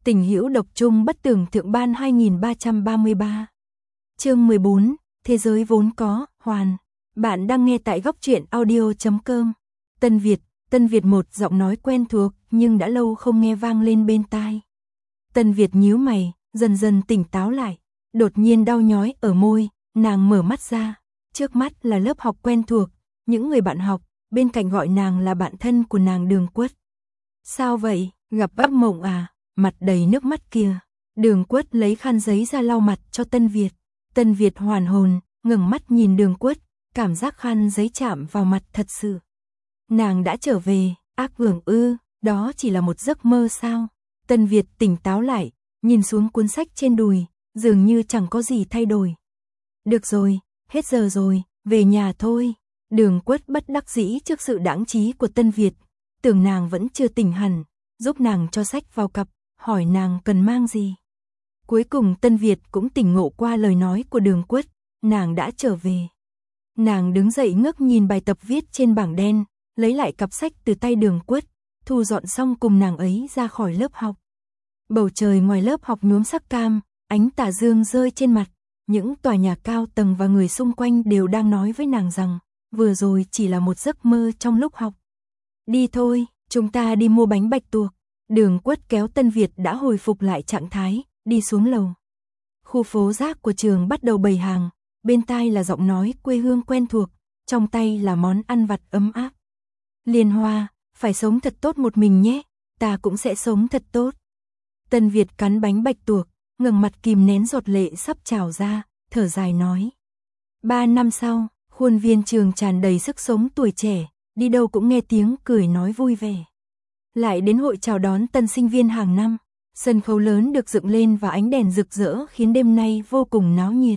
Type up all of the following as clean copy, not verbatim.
Tình hữu độc chung bất tường thượng ban 2333. Chương 14, Thế giới vốn có, hoàn. Bạn đang nghe tại góc truyện audio.com. Tân Việt một giọng nói quen thuộc nhưng đã lâu không nghe vang lên bên tai. Tân Việt nhíu mày, dần dần tỉnh táo lại. Đột nhiên đau nhói ở môi, nàng mở mắt ra. Trước mắt là lớp học quen thuộc, những người bạn học, bên cạnh gọi nàng là bạn thân của nàng Đường Quất. Sao vậy, gặp ác mộng à? Mặt đầy nước mắt kia. Đường Quất lấy khăn giấy ra lau mặt cho Tân Việt. Tân Việt hoàn hồn, ngẩng mắt nhìn Đường Quất, cảm giác khăn giấy chạm vào mặt thật sự. Nàng đã trở về, ác mộng ư, đó chỉ là một giấc mơ sao? Tân Việt tỉnh táo lại, nhìn xuống cuốn sách trên đùi, dường như chẳng có gì thay đổi. Được rồi, hết giờ rồi, về nhà thôi. Đường Quất bất đắc dĩ trước sự đãng trí của Tân Việt, tưởng nàng vẫn chưa tỉnh hẳn, giúp nàng cho sách vào cặp, hỏi nàng cần mang gì. Cuối cùng Tân Việt cũng tỉnh ngộ qua lời nói của Đường Quất, nàng đã trở về. Nàng đứng dậy ngước nhìn bài tập viết trên bảng đen, lấy lại cặp sách từ tay Đường Quất, thu dọn xong cùng nàng ấy ra khỏi lớp học. Bầu trời ngoài lớp học nhuốm sắc cam, ánh tà dương rơi trên mặt, những tòa nhà cao tầng và người xung quanh đều đang nói với nàng rằng, vừa rồi chỉ là một giấc mơ trong lúc học. Đi thôi, chúng ta đi mua bánh bạch tuộc. Đường Quất kéo Tân Việt đã hồi phục lại trạng thái, đi xuống lầu. Khu phố rác của trường bắt đầu bày hàng, bên tai là giọng nói quê hương quen thuộc, trong tay là món ăn vặt ấm áp. Liên Hoa, phải sống thật tốt một mình nhé, ta cũng sẽ sống thật tốt. Tân Việt cắn bánh bạch tuộc, ngẩng mặt kìm nén giọt lệ sắp trào ra, thở dài nói. 3 năm sau, khuôn viên trường tràn đầy sức sống tuổi trẻ, đi đâu cũng nghe tiếng cười nói vui vẻ. Lại đến hội chào đón tân sinh viên hàng năm, sân khấu lớn được dựng lên và ánh đèn rực rỡ khiến đêm nay vô cùng náo nhiệt.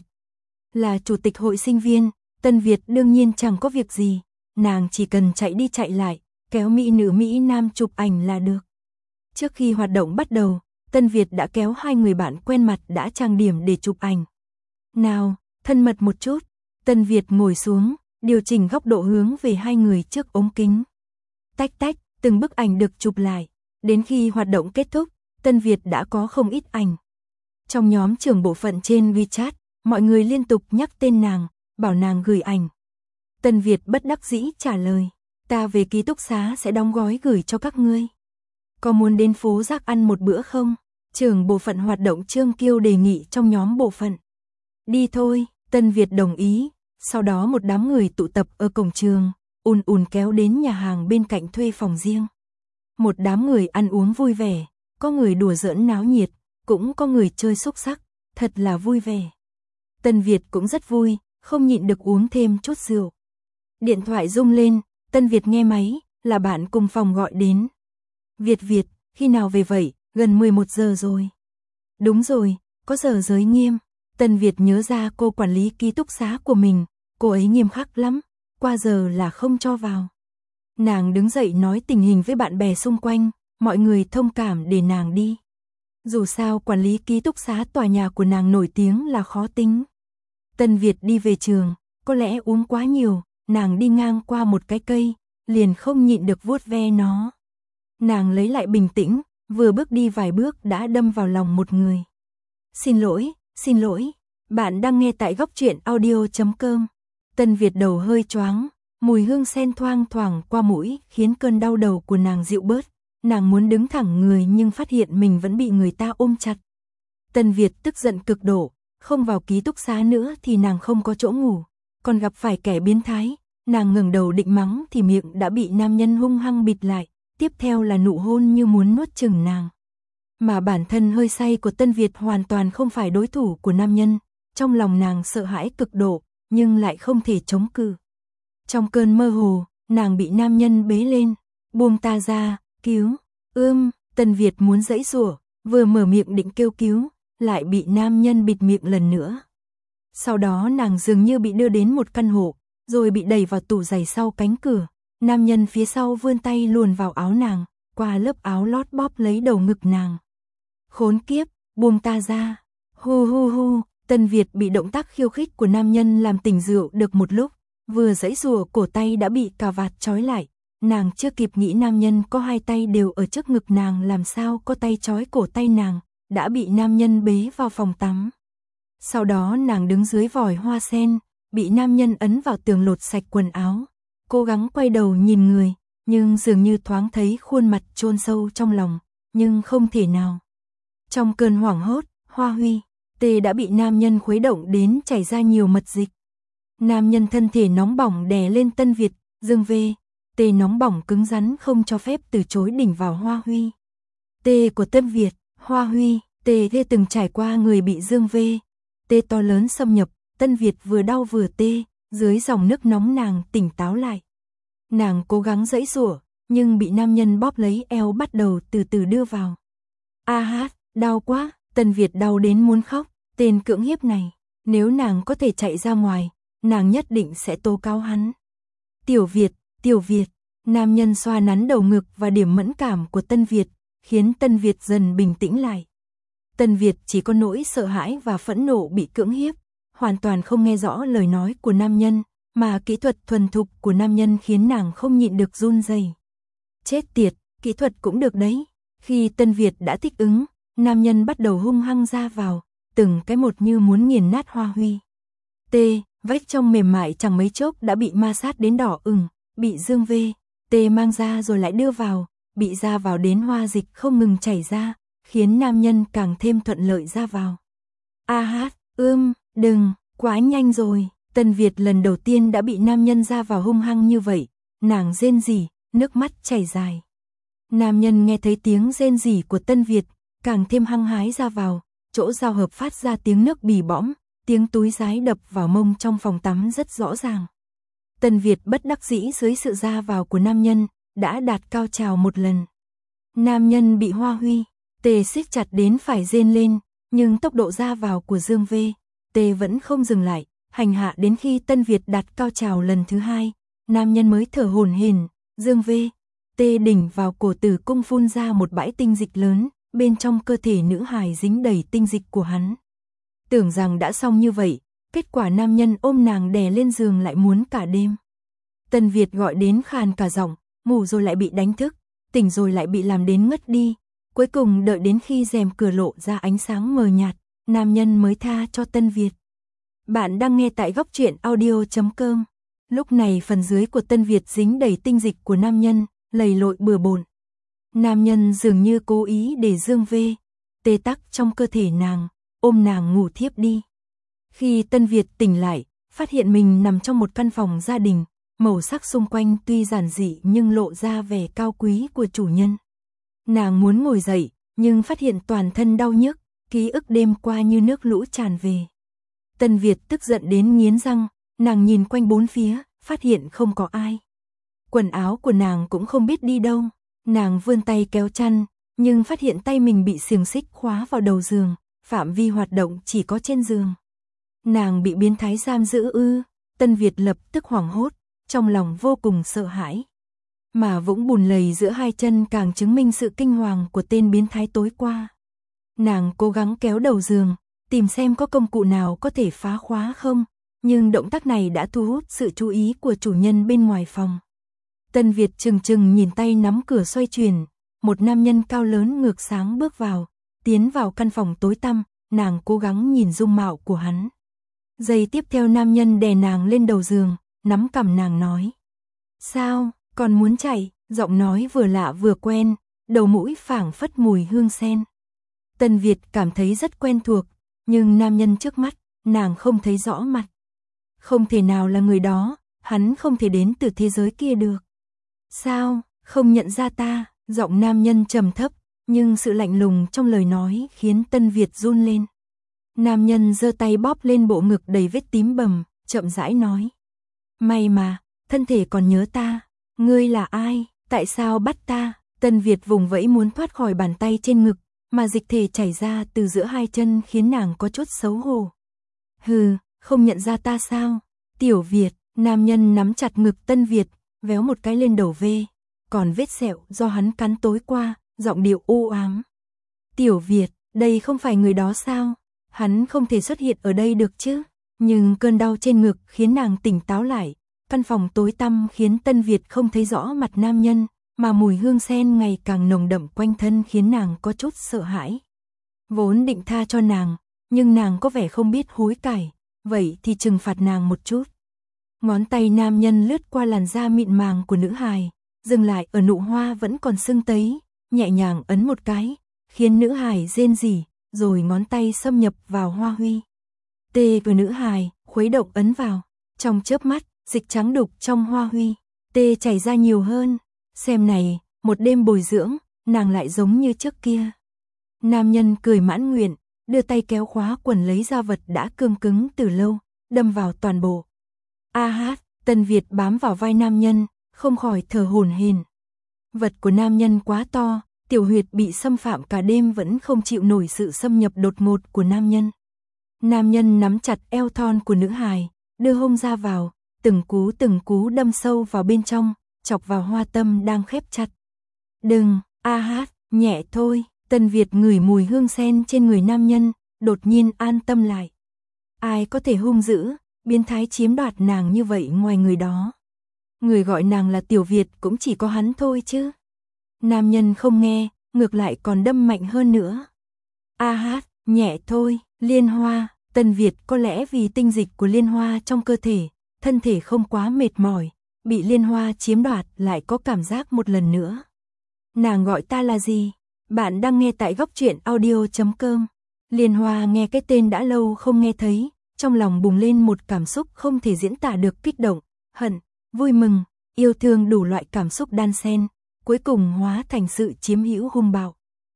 Là chủ tịch hội sinh viên, Tân Việt đương nhiên chẳng có việc gì, nàng chỉ cần chạy đi chạy lại, kéo mỹ nữ Mỹ Nam chụp ảnh là được. Trước khi hoạt động bắt đầu, Tân Việt đã kéo 2 người bạn quen mặt đã trang điểm để chụp ảnh. Nào, thân mật một chút. Tân Việt ngồi xuống, điều chỉnh góc độ hướng về 2 người trước ống kính. Tách tách, từng bức ảnh được chụp lại. Đến khi hoạt động kết thúc, Tân Việt đã có không ít ảnh. Trong nhóm trưởng bộ phận trên WeChat, mọi người liên tục nhắc tên nàng, bảo nàng gửi ảnh. Tân Việt bất đắc dĩ trả lời, ta về ký túc xá sẽ đóng gói gửi cho các ngươi. Có muốn đến phố rác ăn một bữa không? Trưởng bộ phận hoạt động Trương Kiêu đề nghị trong nhóm bộ phận. Đi thôi, Tân Việt đồng ý. Sau đó một đám người tụ tập ở cổng trường, ùn kéo đến nhà hàng bên cạnh thuê phòng riêng. Một đám người ăn uống vui vẻ, có người đùa giỡn náo nhiệt, cũng có người chơi xúc xắc, thật là vui vẻ. Tân Việt cũng rất vui, không nhịn được uống thêm chút rượu. Điện thoại rung lên, Tân Việt nghe máy, là bạn cùng phòng gọi đến. Việt, khi nào về vậy? Gần 11 giờ rồi. Đúng rồi, có giờ giới nghiêm. Tân Việt nhớ ra cô quản lý ký túc xá của mình, cô ấy nghiêm khắc lắm, qua giờ là không cho vào. Nàng đứng dậy nói tình hình với bạn bè xung quanh, mọi người thông cảm để nàng đi. Dù sao quản lý ký túc xá tòa nhà của nàng nổi tiếng là khó tính. Tân Việt đi về trường, có lẽ uống quá nhiều, nàng đi ngang qua một cái cây, liền không nhịn được vuốt ve nó. Nàng lấy lại bình tĩnh, vừa bước đi vài bước đã đâm vào lòng một người. Xin lỗi, bạn đang nghe tại góc truyện audio.com. Tân Việt đầu hơi choáng, mùi hương sen thoang thoảng qua mũi khiến cơn đau đầu của nàng dịu bớt. Nàng muốn đứng thẳng người nhưng phát hiện mình vẫn bị người ta ôm chặt. Tân Việt tức giận cực độ, không vào ký túc xá nữa thì nàng không có chỗ ngủ, còn gặp phải kẻ biến thái. Nàng ngẩng đầu định mắng thì miệng đã bị nam nhân hung hăng bịt lại, tiếp theo là nụ hôn như muốn nuốt chửng nàng. Mà bản thân hơi say của Tân Việt hoàn toàn không phải đối thủ của nam nhân, trong lòng nàng sợ hãi cực độ, nhưng lại không thể chống cự. Trong cơn mơ hồ, nàng bị nam nhân bế lên, buông ta ra, cứu, Tân Việt muốn giãy giụa, vừa mở miệng định kêu cứu, lại bị nam nhân bịt miệng lần nữa. Sau đó nàng dường như bị đưa đến một căn hộ, rồi bị đẩy vào tủ giày sau cánh cửa, nam nhân phía sau vươn tay luồn vào áo nàng, qua lớp áo lót bóp lấy đầu ngực nàng. Khốn kiếp, buông ta ra. Hu, Tân Việt bị động tác khiêu khích của nam nhân làm tỉnh rượu được một lúc, vừa giãy giụa cổ tay đã bị cà vạt trói lại, Nàng chưa kịp nghĩ nam nhân có hai tay đều ở trước ngực nàng làm sao có tay trói cổ tay nàng, đã bị nam nhân bế vào phòng tắm. Sau đó nàng đứng dưới vòi hoa sen, bị nam nhân ấn vào tường lột sạch quần áo, cố gắng quay đầu nhìn người, nhưng dường như thoáng thấy khuôn mặt chôn sâu trong lòng, nhưng không thể nào. Trong cơn hoảng hốt, Hoa Huy, Tê đã bị nam nhân khuấy động đến chảy ra nhiều mật dịch. Nam nhân thân thể nóng bỏng đè lên Tân Việt, Dương Vê, Tê nóng bỏng cứng rắn không cho phép từ chối đỉnh vào Hoa Huy. Tê của Tân Việt, Hoa Huy, Tê từng trải qua người bị Dương Vê, Tê to lớn xâm nhập, Tân Việt vừa đau vừa tê, dưới dòng nước nóng nàng tỉnh táo lại. Nàng cố gắng giãy giụa, nhưng bị nam nhân bóp lấy eo bắt đầu từ từ đưa vào. A hát, đau quá, Tân Việt đau đến muốn khóc, tên cưỡng hiếp này, nếu nàng có thể chạy ra ngoài, nàng nhất định sẽ tố cáo hắn. Tiểu Việt, nam nhân xoa nắn đầu ngực và điểm mẫn cảm của Tân Việt, khiến Tân Việt dần bình tĩnh lại. Tân Việt chỉ có nỗi sợ hãi và phẫn nộ bị cưỡng hiếp, hoàn toàn không nghe rõ lời nói của nam nhân, mà kỹ thuật thuần thục của nam nhân khiến nàng không nhịn được run rẩy. Chết tiệt, kỹ thuật cũng được đấy. Khi Tân Việt đã thích ứng, nam nhân bắt đầu hung hăng ra vào, từng cái một như muốn nghiền nát Hoa Huy. Tê, vách trong mềm mại chẳng mấy chốc đã bị ma sát đến đỏ ửng, bị Dương Vê, Tê mang ra rồi lại đưa vào, bị ra vào đến hoa dịch không ngừng chảy ra, khiến nam nhân càng thêm thuận lợi ra vào. A hát, đừng, quá nhanh rồi. Tân Việt lần đầu tiên đã bị nam nhân ra vào hung hăng như vậy, nàng rên rỉ, nước mắt chảy dài. Nam nhân nghe thấy tiếng rên rỉ của Tân Việt, càng thêm hăng hái ra vào, chỗ giao hợp phát ra tiếng nước bì bõm, tiếng túi giái đập vào mông trong phòng tắm rất rõ ràng. Tân Việt bất đắc dĩ dưới sự ra vào của nam nhân, đã đạt cao trào một lần. Nam nhân bị Hoa Huy, Tê siết chặt đến phải rên lên, nhưng tốc độ ra vào của Dương Vê, Tê vẫn không dừng lại, hành hạ đến khi Tân Việt đạt cao trào lần thứ hai, nam nhân mới thở hổn hển, Dương Vê, Tê đỉnh vào cổ tử cung phun ra một bãi tinh dịch lớn, bên trong cơ thể nữ hài dính đầy tinh dịch của hắn. Tưởng rằng đã xong như vậy, kết quả nam nhân ôm nàng đè lên giường lại muốn cả đêm. Tân Việt gọi đến khàn cả giọng, ngủ rồi lại bị đánh thức, tỉnh rồi lại bị làm đến ngất đi. Cuối cùng đợi đến khi rèm cửa lộ ra ánh sáng mờ nhạt, nam nhân mới tha cho Tân Việt. Bạn đang nghe tại góc truyện audio.com. Lúc này phần dưới của Tân Việt dính đầy tinh dịch của nam nhân, lầy lội bừa bộn. Nam nhân dường như cố ý để Dương Vê, Tê tắc trong cơ thể nàng, ôm nàng ngủ thiếp đi. Khi Tân Việt tỉnh lại, phát hiện mình nằm trong một căn phòng gia đình, màu sắc xung quanh tuy giản dị nhưng lộ ra vẻ cao quý của chủ nhân. Nàng muốn ngồi dậy, nhưng phát hiện toàn thân đau nhức, ký ức đêm qua như nước lũ tràn về. Tân Việt tức giận đến nghiến răng, nàng nhìn quanh bốn phía, phát hiện không có ai. Quần áo của nàng cũng không biết đi đâu, nàng vươn tay kéo chăn, nhưng phát hiện tay mình bị xiềng xích khóa vào đầu giường, phạm vi hoạt động chỉ có trên giường. Nàng bị biến thái giam giữ ư? Tân Việt lập tức hoảng hốt, trong lòng vô cùng sợ hãi. Mà vũng bùn lầy giữa hai chân càng chứng minh sự kinh hoàng của tên biến thái tối qua. Nàng cố gắng kéo đầu giường, tìm xem có công cụ nào có thể phá khóa không, nhưng động tác này đã thu hút sự chú ý của chủ nhân bên ngoài phòng. Tân Việt chừng chừng nhìn tay nắm cửa xoay chuyển, một nam nhân cao lớn ngược sáng bước vào, tiến vào căn phòng tối tăm, nàng cố gắng nhìn dung mạo của hắn. Giây tiếp theo nam nhân đè nàng lên đầu giường, nắm cằm nàng nói. Sao, còn muốn chạy? Giọng nói vừa lạ vừa quen, đầu mũi phảng phất mùi hương sen. Tân Việt cảm thấy rất quen thuộc, nhưng nam nhân trước mắt, nàng không thấy rõ mặt. Không thể nào là người đó, hắn không thể đến từ thế giới kia được. Sao, không nhận ra ta? Giọng nam nhân trầm thấp, nhưng sự lạnh lùng trong lời nói khiến Tân Việt run lên. Nam nhân giơ tay bóp lên bộ ngực đầy vết tím bầm, chậm rãi nói. May mà, thân thể còn nhớ ta. Ngươi là ai? Tại sao bắt ta? Tân Việt vùng vẫy muốn thoát khỏi bàn tay trên ngực, mà dịch thể chảy ra từ giữa hai chân khiến nàng có chút xấu hổ. Hừ, không nhận ra ta sao? Tiểu Việt, nam nhân nắm chặt ngực Tân Việt, véo một cái lên đầu V, còn vết sẹo do hắn cắn tối qua, giọng điệu u ám. Tiểu Việt, đây không phải người đó sao? Hắn không thể xuất hiện ở đây được chứ? Nhưng cơn đau trên ngực khiến nàng tỉnh táo lại, Căn phòng tối tăm khiến Tân Việt không thấy rõ mặt nam nhân, mà mùi hương sen ngày càng nồng đậm quanh thân khiến nàng có chút sợ hãi. Vốn định tha cho nàng, nhưng nàng có vẻ không biết hối cải, vậy thì trừng phạt nàng một chút. Ngón tay nam nhân lướt qua làn da mịn màng của nữ hài, dừng lại ở nụ hoa vẫn còn sưng tấy, nhẹ nhàng ấn một cái, khiến nữ hài rên rỉ, rồi ngón tay xâm nhập vào hoa huy. Tê của nữ hài, khuấy động ấn vào, trong chớp mắt, dịch trắng đục trong hoa huy, tê chảy ra nhiều hơn. Xem này, một đêm bồi dưỡng, nàng lại giống như trước kia. Nam nhân cười mãn nguyện, đưa tay kéo khóa quần lấy ra vật đã cương cứng từ lâu, đâm vào toàn bộ. A hát, Tân Việt bám vào vai nam nhân, không khỏi thở hổn hển. Vật của nam nhân quá to, tiểu huyệt bị xâm phạm cả đêm vẫn không chịu nổi sự xâm nhập đột ngột của nam nhân. Nam nhân nắm chặt eo thon của nữ hài, đưa hông ra vào, từng cú đâm sâu vào bên trong, chọc vào hoa tâm đang khép chặt. Đừng, A hát, nhẹ thôi. Tân Việt ngửi mùi hương sen trên người nam nhân, đột nhiên an tâm lại. Ai có thể hung dữ, biến thái chiếm đoạt nàng như vậy ngoài người đó. Người gọi nàng là Tiểu Việt cũng chỉ có hắn thôi chứ. Nam nhân không nghe, ngược lại còn đâm mạnh hơn nữa. A hát, nhẹ thôi. Liên Hoa, Tân Việt có lẽ vì tinh dịch của Liên Hoa trong cơ thể, thân thể không quá mệt mỏi, bị Liên Hoa chiếm đoạt lại có cảm giác một lần nữa. Nàng gọi ta là gì? Bạn đang nghe tại góc truyện audio.com. Liên Hoa nghe cái tên đã lâu không nghe thấy, trong lòng bùng lên một cảm xúc không thể diễn tả được, kích động, hận, vui mừng, yêu thương đủ loại cảm xúc đan xen, cuối cùng hóa thành sự chiếm hữu hung bạo.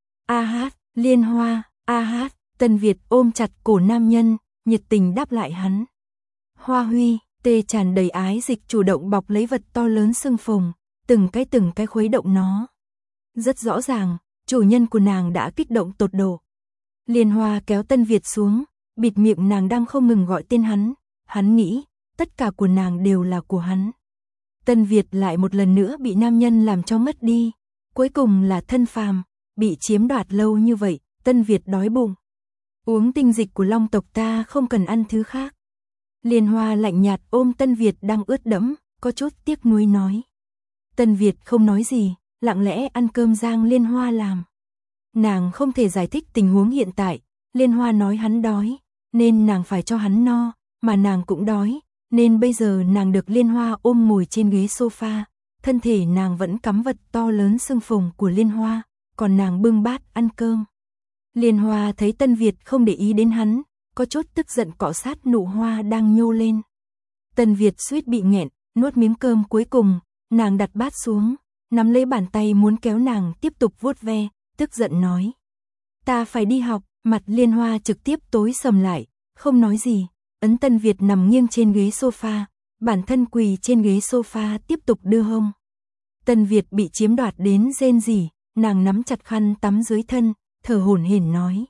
A hát, Liên Hoa, A hát, Tân Việt ôm chặt cổ nam nhân, nhiệt tình đáp lại hắn. Hoa huy, tê tràn đầy ái dịch chủ động bọc lấy vật to lớn sưng phồng, từng cái khuấy động nó. Rất rõ ràng, chủ nhân của nàng đã kích động tột độ. Liên Hoa kéo Tân Việt xuống, bịt miệng nàng đang không ngừng gọi tên hắn. Hắn nghĩ, tất cả của nàng đều là của hắn. Tân Việt lại một lần nữa bị nam nhân làm cho mất đi. Cuối cùng là thân phàm, bị chiếm đoạt lâu như vậy, Tân Việt đói bụng. Uống tinh dịch của Long tộc ta, không cần ăn thứ khác. Liên Hoa lạnh nhạt ôm Tân Việt đang ướt đẫm, có chút tiếc nuối nói. Tân Việt không nói gì, lặng lẽ ăn cơm rang Liên Hoa làm. Nàng không thể giải thích tình huống hiện tại, Liên Hoa nói hắn đói, nên nàng phải cho hắn no, mà nàng cũng đói, nên bây giờ nàng được Liên Hoa ôm ngồi trên ghế sofa, thân thể nàng vẫn cắm vật to lớn sưng phồng của Liên Hoa, còn nàng bưng bát ăn cơm. Liên Hoa thấy Tân Việt không để ý đến hắn, có chút tức giận cọ sát nụ hoa đang nhô lên. Tân Việt suýt bị nghẹn, nuốt miếng cơm cuối cùng, nàng đặt bát xuống, nắm lấy bàn tay muốn kéo nàng tiếp tục vuốt ve, tức giận nói. Ta phải đi học. Mặt Liên Hoa trực tiếp tối sầm lại, không nói gì, ấn Tân Việt nằm nghiêng trên ghế sofa, bản thân quỳ trên ghế sofa tiếp tục đưa hông. Tân Việt bị chiếm đoạt đến rên rỉ, nàng nắm chặt khăn tắm dưới thân, thở hổn hển nói.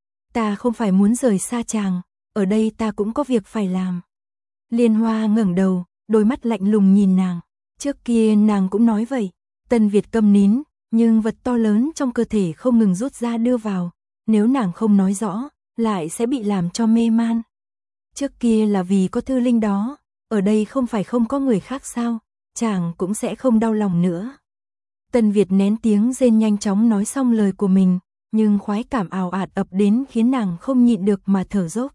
Ta không phải muốn rời xa chàng, ở đây ta cũng có việc phải làm. Liên Hoa ngẩng đầu, đôi mắt lạnh lùng nhìn nàng, trước kia nàng cũng nói vậy. Tân Việt câm nín, nhưng vật to lớn trong cơ thể không ngừng rút ra đưa vào. Nếu nàng không nói rõ, lại sẽ bị làm cho mê man. Trước kia là vì có Thư Linh đó, ở đây không phải không có người khác sao, chàng cũng sẽ không đau lòng nữa. Tân Việt nén tiếng rên nhanh chóng nói xong lời của mình, nhưng khoái cảm ào ạt ập đến khiến nàng không nhịn được mà thở dốc.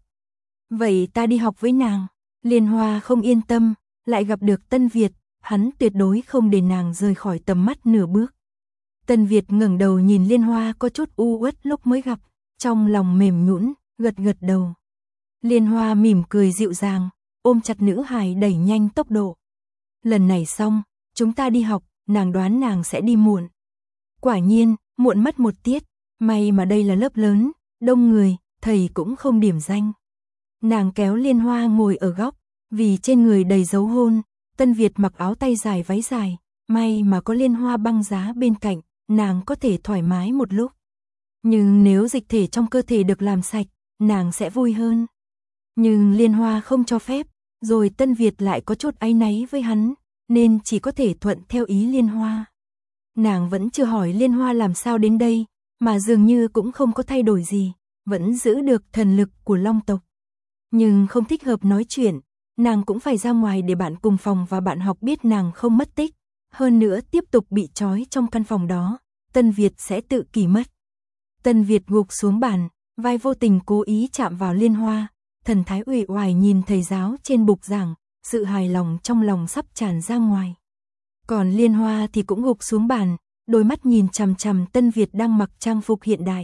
Vậy ta đi học với nàng. Liên Hoa không yên tâm, lại gặp được Tân Việt, hắn tuyệt đối không để nàng rời khỏi tầm mắt nửa bước. Tân Việt ngẩng đầu nhìn Liên Hoa có chút u uất lúc mới gặp, trong lòng mềm nhũn, gật gật đầu. Liên Hoa mỉm cười dịu dàng, ôm chặt nữ hài đẩy nhanh tốc độ. Lần này xong, chúng ta đi học, nàng đoán nàng sẽ đi muộn. Quả nhiên, muộn mất một tiết, may mà đây là lớp lớn, đông người, thầy cũng không điểm danh. Nàng kéo Liên Hoa ngồi ở góc, vì trên người đầy dấu hôn, Tân Việt mặc áo tay dài váy dài, may mà có Liên Hoa băng giá bên cạnh, nàng có thể thoải mái một lúc. Nhưng nếu dịch thể trong cơ thể được làm sạch, nàng sẽ vui hơn. Nhưng Liên Hoa không cho phép, rồi Tân Việt lại có chút áy náy với hắn, nên chỉ có thể thuận theo ý Liên Hoa. Nàng vẫn chưa hỏi Liên Hoa làm sao đến đây, mà dường như cũng không có thay đổi gì, vẫn giữ được thần lực của Long tộc. Nhưng không thích hợp nói chuyện, nàng cũng phải ra ngoài để bạn cùng phòng và bạn học biết nàng không mất tích. Hơn nữa tiếp tục bị trói trong căn phòng đó, Tân Việt sẽ tự kỷ mất. Tân Việt gục xuống bàn, vai vô tình cố ý chạm vào Liên Hoa, thần thái uể oải nhìn thầy giáo trên bục giảng, sự hài lòng trong lòng sắp tràn ra ngoài. Còn Liên Hoa thì cũng gục xuống bàn, đôi mắt nhìn chằm chằm Tân Việt đang mặc trang phục hiện đại.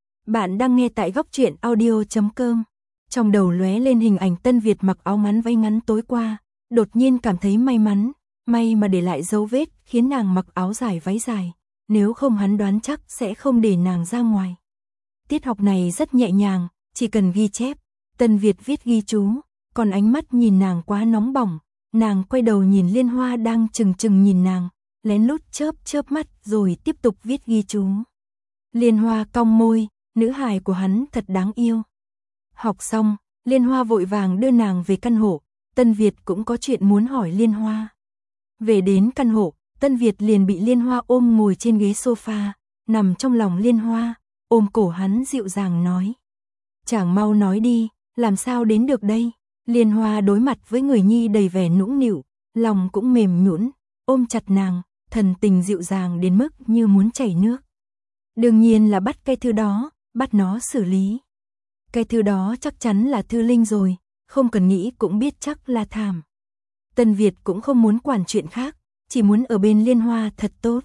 Bạn đang nghe tại góc truyện audio.com. Trong đầu lóe lên hình ảnh Tân Việt mặc áo ngắn váy ngắn tối qua, đột nhiên cảm thấy may mắn, may mà để lại dấu vết khiến nàng mặc áo dài váy dài, nếu không hắn đoán chắc sẽ không để nàng ra ngoài. Tiết học này rất nhẹ nhàng, chỉ cần ghi chép, Tân Việt viết ghi chú, còn ánh mắt nhìn nàng quá nóng bỏng, nàng quay đầu nhìn Liên Hoa đang chừng chừng nhìn nàng, lén lút chớp mắt rồi tiếp tục viết ghi chú. Liên Hoa cong môi, nữ hài của hắn thật đáng yêu. Học xong, Liên Hoa vội vàng đưa nàng về căn hộ, Tân Việt cũng có chuyện muốn hỏi Liên Hoa. Về đến căn hộ, Tân Việt liền bị Liên Hoa ôm ngồi trên ghế sofa, nằm trong lòng Liên Hoa, ôm cổ hắn dịu dàng nói. Chàng mau nói đi, làm sao đến được đây? Liên Hoa đối mặt với người nhi đầy vẻ nũng nịu, lòng cũng mềm nhũn, ôm chặt nàng, thần tình dịu dàng đến mức như muốn chảy nước. Đương nhiên là bắt cái thư đó, bắt nó xử lý. Cái thư đó chắc chắn là thư linh rồi, không cần nghĩ cũng biết chắc là Thảm. Tân Việt cũng không muốn quản chuyện khác, chỉ muốn ở bên Liên Hoa thật tốt.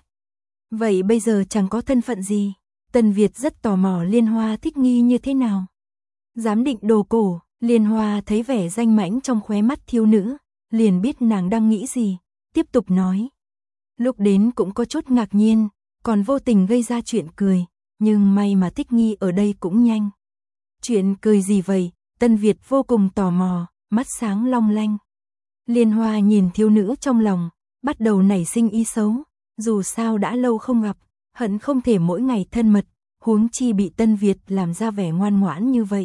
Vậy bây giờ chẳng có thân phận gì, Tân Việt rất tò mò Liên Hoa thích nghi như thế nào. Giám định đồ cổ, Liên Hoa thấy vẻ danh mãnh trong khóe mắt thiếu nữ, liền biết nàng đang nghĩ gì, tiếp tục nói. Lúc đến cũng có chút ngạc nhiên, còn vô tình gây ra chuyện cười, nhưng may mà thích nghi ở đây cũng nhanh. Chuyện cười gì vậy? Tân Việt vô cùng tò mò, mắt sáng long lanh. Liên Hoa nhìn thiếu nữ trong lòng, bắt đầu nảy sinh ý xấu, dù sao đã lâu không gặp, hận không thể mỗi ngày thân mật, huống chi bị Tân Việt làm ra vẻ ngoan ngoãn như vậy.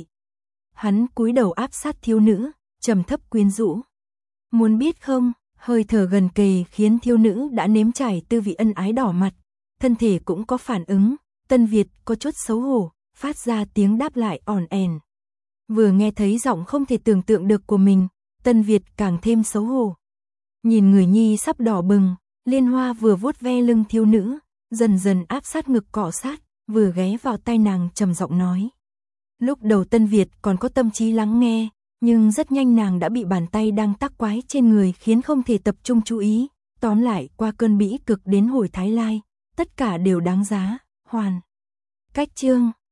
Hắn cúi đầu áp sát thiếu nữ, trầm thấp quyến rũ. Muốn biết không, hơi thở gần kề khiến thiếu nữ đã nếm trải tư vị ân ái đỏ mặt, thân thể cũng có phản ứng, Tân Việt có chút xấu hổ, phát ra tiếng đáp lại ỏn ẻn. Vừa nghe thấy giọng không thể tưởng tượng được của mình, Tân Việt càng thêm xấu hổ. Nhìn người nhi sắp đỏ bừng, Liên Hoa vừa vuốt ve lưng thiếu nữ, dần dần áp sát ngực cọ sát, vừa ghé vào tai nàng trầm giọng nói. Lúc đầu Tân Việt còn có tâm trí lắng nghe, nhưng rất nhanh nàng đã bị bàn tay đang tác quái trên người khiến không thể tập trung chú ý. Tóm lại, qua cơn bĩ cực đến hồi Thái Lai, tất cả đều đáng giá. Hoàn. Cách chương